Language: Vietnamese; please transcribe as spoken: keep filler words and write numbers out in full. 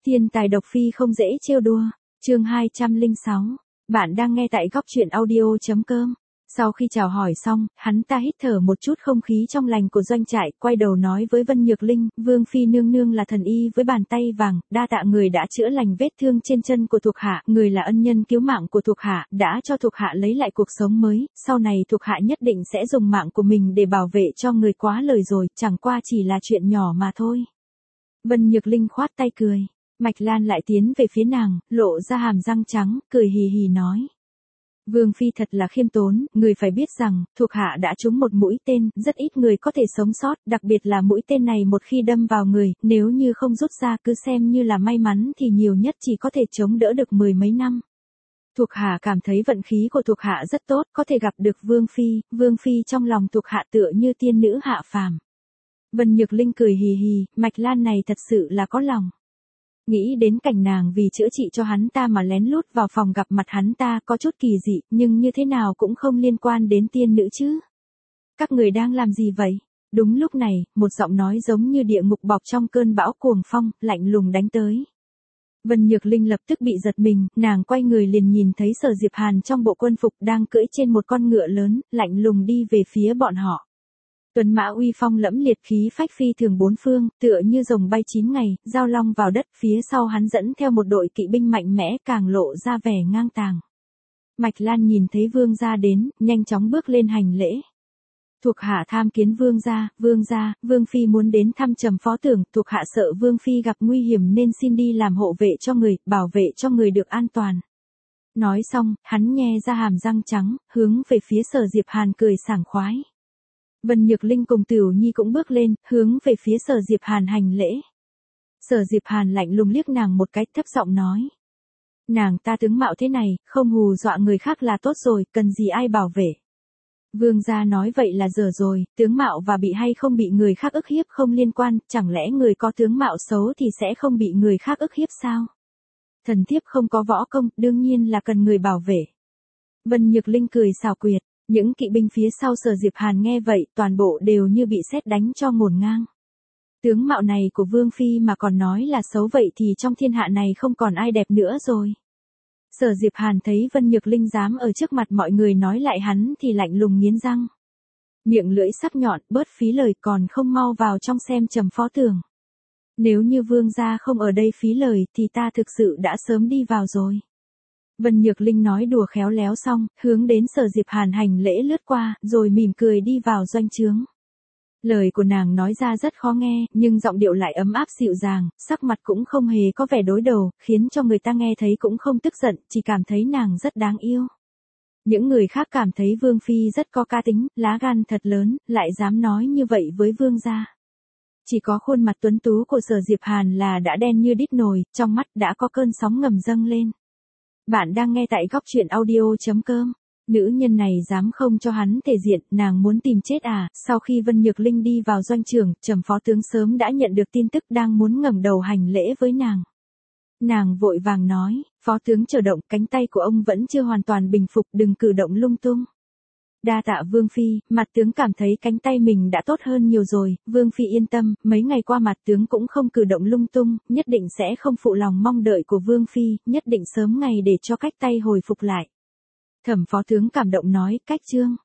Thiên tài độc phi không dễ trêu đùa. Chương hai trăm lẻ sáu. Bạn đang nghe tại góc truyện audio chấm com. Sau khi chào hỏi xong, hắn ta hít thở một chút không khí trong lành của doanh trại, quay đầu nói với Vân Nhược Linh, Vương phi nương nương là thần y với bàn tay vàng, đa tạ người đã chữa lành vết thương trên chân của thuộc hạ, người là ân nhân cứu mạng của thuộc hạ, đã cho thuộc hạ lấy lại cuộc sống mới, sau này thuộc hạ nhất định sẽ dùng mạng của mình để bảo vệ cho người, quá lời rồi, chẳng qua chỉ là chuyện nhỏ mà thôi. Vân Nhược Linh khoát tay cười, Mạch Lan lại tiến về phía nàng, lộ ra hàm răng trắng, cười hì hì nói. Vương phi thật là khiêm tốn, người phải biết rằng, thuộc hạ đã trúng một mũi tên, rất ít người có thể sống sót, đặc biệt là mũi tên này một khi đâm vào người, nếu như không rút ra cứ xem như là may mắn thì nhiều nhất chỉ có thể chống đỡ được mười mấy năm. Thuộc hạ cảm thấy vận khí của thuộc hạ rất tốt, có thể gặp được Vương phi, Vương phi trong lòng thuộc hạ tựa như tiên nữ hạ phàm. Vân Nhược Linh cười hì hì, Mạch Lan này thật sự là có lòng. Nghĩ đến cảnh nàng vì chữa trị cho hắn ta mà lén lút vào phòng gặp mặt hắn ta, có chút kỳ dị, nhưng như thế nào cũng không liên quan đến tiên nữ chứ. Các người đang làm gì vậy? Đúng lúc này, một giọng nói giống như địa ngục bọc trong cơn bão cuồng phong, lạnh lùng đánh tới. Vân Nhược Linh lập tức bị giật mình, nàng quay người liền nhìn thấy Sở Diệp Hàn trong bộ quân phục đang cưỡi trên một con ngựa lớn, lạnh lùng đi về phía bọn họ. Tuấn mã uy phong lẫm liệt, khí phách phi thường bốn phương, tựa như rồng bay chín ngày, giao long vào đất, phía sau hắn dẫn theo một đội kỵ binh mạnh mẽ, càng lộ ra vẻ ngang tàng. Mạch Lan nhìn thấy vương gia đến, nhanh chóng bước lên hành lễ. Thuộc hạ tham kiến vương gia, vương gia, vương phi muốn đến thăm Trầm phó tưởng, thuộc hạ sợ vương phi gặp nguy hiểm nên xin đi làm hộ vệ cho người, bảo vệ cho người được an toàn. Nói xong, hắn nhe ra hàm răng trắng, hướng về phía Sở Diệp Hàn cười sảng khoái. Vân Nhược Linh cùng Tửu Nhi cũng bước lên, hướng về phía Sở Diệp Hàn hành lễ. Sở Diệp Hàn lạnh lùng liếc nàng một cái, thấp giọng nói. Nàng ta tướng mạo thế này, không hù dọa người khác là tốt rồi, cần gì ai bảo vệ. Vương gia nói vậy là dở rồi, tướng mạo và bị hay không bị người khác ức hiếp không liên quan, chẳng lẽ người có tướng mạo xấu thì sẽ không bị người khác ức hiếp sao? Thần thiếp không có võ công, đương nhiên là cần người bảo vệ. Vân Nhược Linh cười xảo quyệt. Những kỵ binh phía sau Sở Diệp Hàn nghe vậy, toàn bộ đều như bị sét đánh cho ngổn ngang. Tướng mạo này của Vương phi mà còn nói là xấu vậy thì trong thiên hạ này không còn ai đẹp nữa rồi. Sở Diệp Hàn thấy Vân Nhược Linh dám ở trước mặt mọi người nói lại hắn thì lạnh lùng nghiến răng. Miệng lưỡi sắc nhọn, bớt phí lời, còn không mau vào trong xem Trầm phó tưởng. Nếu như vương gia không ở đây phí lời thì ta thực sự đã sớm đi vào rồi. Vân Nhược Linh nói đùa khéo léo xong, hướng đến Sở Diệp Hàn hành lễ lướt qua, rồi mỉm cười đi vào doanh trướng. Lời của nàng nói ra rất khó nghe, nhưng giọng điệu lại ấm áp dịu dàng, sắc mặt cũng không hề có vẻ đối đầu, khiến cho người ta nghe thấy cũng không tức giận, chỉ cảm thấy nàng rất đáng yêu. Những người khác cảm thấy Vương phi rất có cá tính, lá gan thật lớn, lại dám nói như vậy với vương gia. Chỉ có khuôn mặt tuấn tú của Sở Diệp Hàn là đã đen như đít nồi, trong mắt đã có cơn sóng ngầm dâng lên. Bạn đang nghe tại góc truyện audio chấm com. Nữ nhân này dám không cho hắn thể diện, nàng muốn tìm chết à? Sau khi Vân Nhược Linh đi vào doanh trường, Trầm phó tướng sớm đã nhận được tin tức, đang muốn ngẩng đầu hành lễ với nàng. Nàng vội vàng nói, phó tướng chờ động, cánh tay của ông vẫn chưa hoàn toàn bình phục, đừng cử động lung tung. Đa tạ Vương phi, mặt tướng cảm thấy cánh tay mình đã tốt hơn nhiều rồi, Vương phi yên tâm, mấy ngày qua mặt tướng cũng không cử động lung tung, nhất định sẽ không phụ lòng mong đợi của Vương phi, nhất định sớm ngày để cho cách tay hồi phục lại. Thẩm phó tướng cảm động nói, cách trương.